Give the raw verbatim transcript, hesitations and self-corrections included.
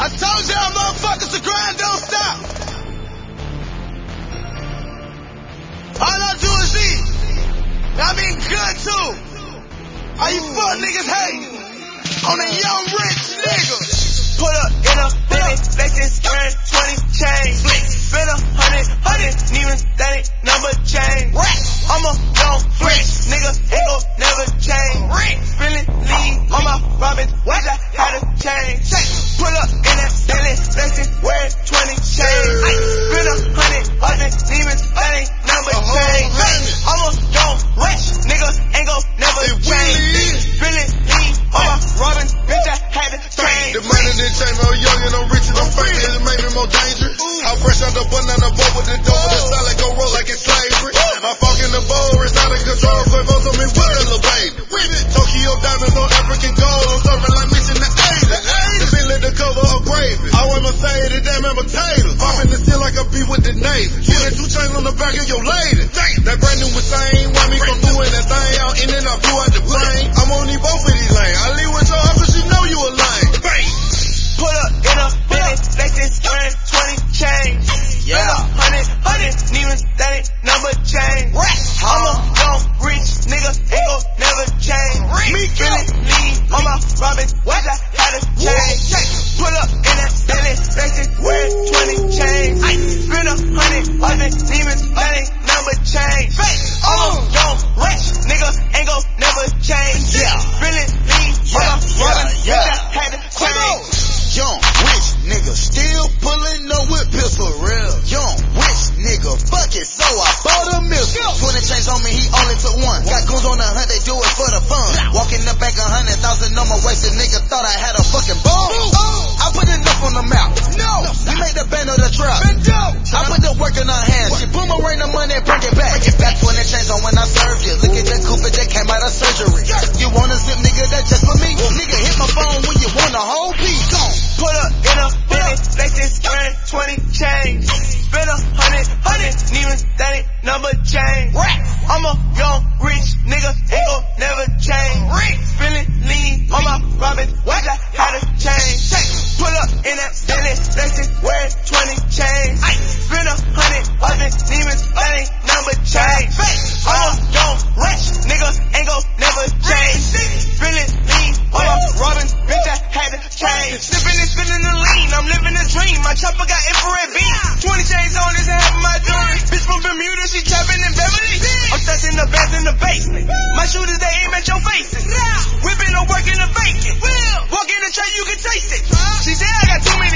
I told y'all motherfuckers the grind don't stop. All I do is eat. I mean good too. All you fuck niggas hating on a young rich nigga. Put up in a Bentley, Lexus, wearing twenty chains. Spend a hundred, hundred, even that ain't number change. I'm a young rich nigga, ain't gon' never change. Spilling lean on my Robin, wish I had a change. Put up in that Bentley, Lexus, wearing twenty chains. Spend a hundred, hundred, even that ain't number change. I'm a young rich nigga, ain't gon' never change. Spilling lean on my Robin, bitch I had to change. The money didn't change me, I'm young and I'm rich and I'm famous, it made me more dangerous. I'm fresh out the banana boat with the dough with the salad, go roll like it's slavery. I fuck in the bowl, it's out of control, so it goes on me with a little baby. Tokyo diamonds on African gold, I'm serving like mission the eighties. The Bentley the cover of gravy, I wear Mercedes, damn I'm a tater. I'm in the seal like a beef with the Navy. Get that two chains on the back of your lady. That brand new Hussein, why me come through in that thing out in and I flew out the plane. I'm on these both of these lanes, I leave with your house cause she know you a lame. Put up in a Bentley, Lexus, wearing twenty chains. Spend a hundred, hundred, even that ain't number change. I'm a young rich nigga, ain't gon' never change. Me feeling lean on my Robin, wish I had a change. Put up in that Bentley, Lexus, wearing twenty chains. Spend a hundred, hundred, even that ain't number change. I'm a young rich nigga, ain't gon' never change. Feeling lean on my Robin, wish I had a change. Young rich nigga, still pulling up with pistol real. Young rich nigga, fuck it, so I bought a missile. Twenty chains on me, he only took one. Got goons on the hunt, they do it for the fun. Walk in the bank, a hundred thousand on my waist, a nigga thought I had a fucking bomb. I put enough on the map. No, we made the band of the trap. I put the work in her hands. She boomerang the money and bring it back. Got twenty chains on when I served you. Look at that Cooper that came out of surgery. You want a zip, nigga, that's just for me. Nigga, hit my phone when you want a whole piece. Gone. Put up in a Bentley, Lexus, wearing twenty chains. Spend a hundred, hundred, even that ain't number change. I'm a young rich nigga, ain't gon' never change. Feeling lean on my Robin, wish I had a change. Put up in that Bentley, Lexus, wearing twenty chains. Spend a hundred, hundred, even that ain't number change. I'm a young rich nigga, ain't gon' never change. Feeling lean on my Robin, bitch I had to change. Sipping and spinning the lean, I'm living a dream. My chopper got infrared beam. twenty chains on this and half of my jewelry. Bitch from Bermuda, she trapping in Beverly. I'm stashing the bands in the basement. My shooters, they aim at your faces. Whipping or working the bacon. Walk in the tray, you can taste it. She said I got too many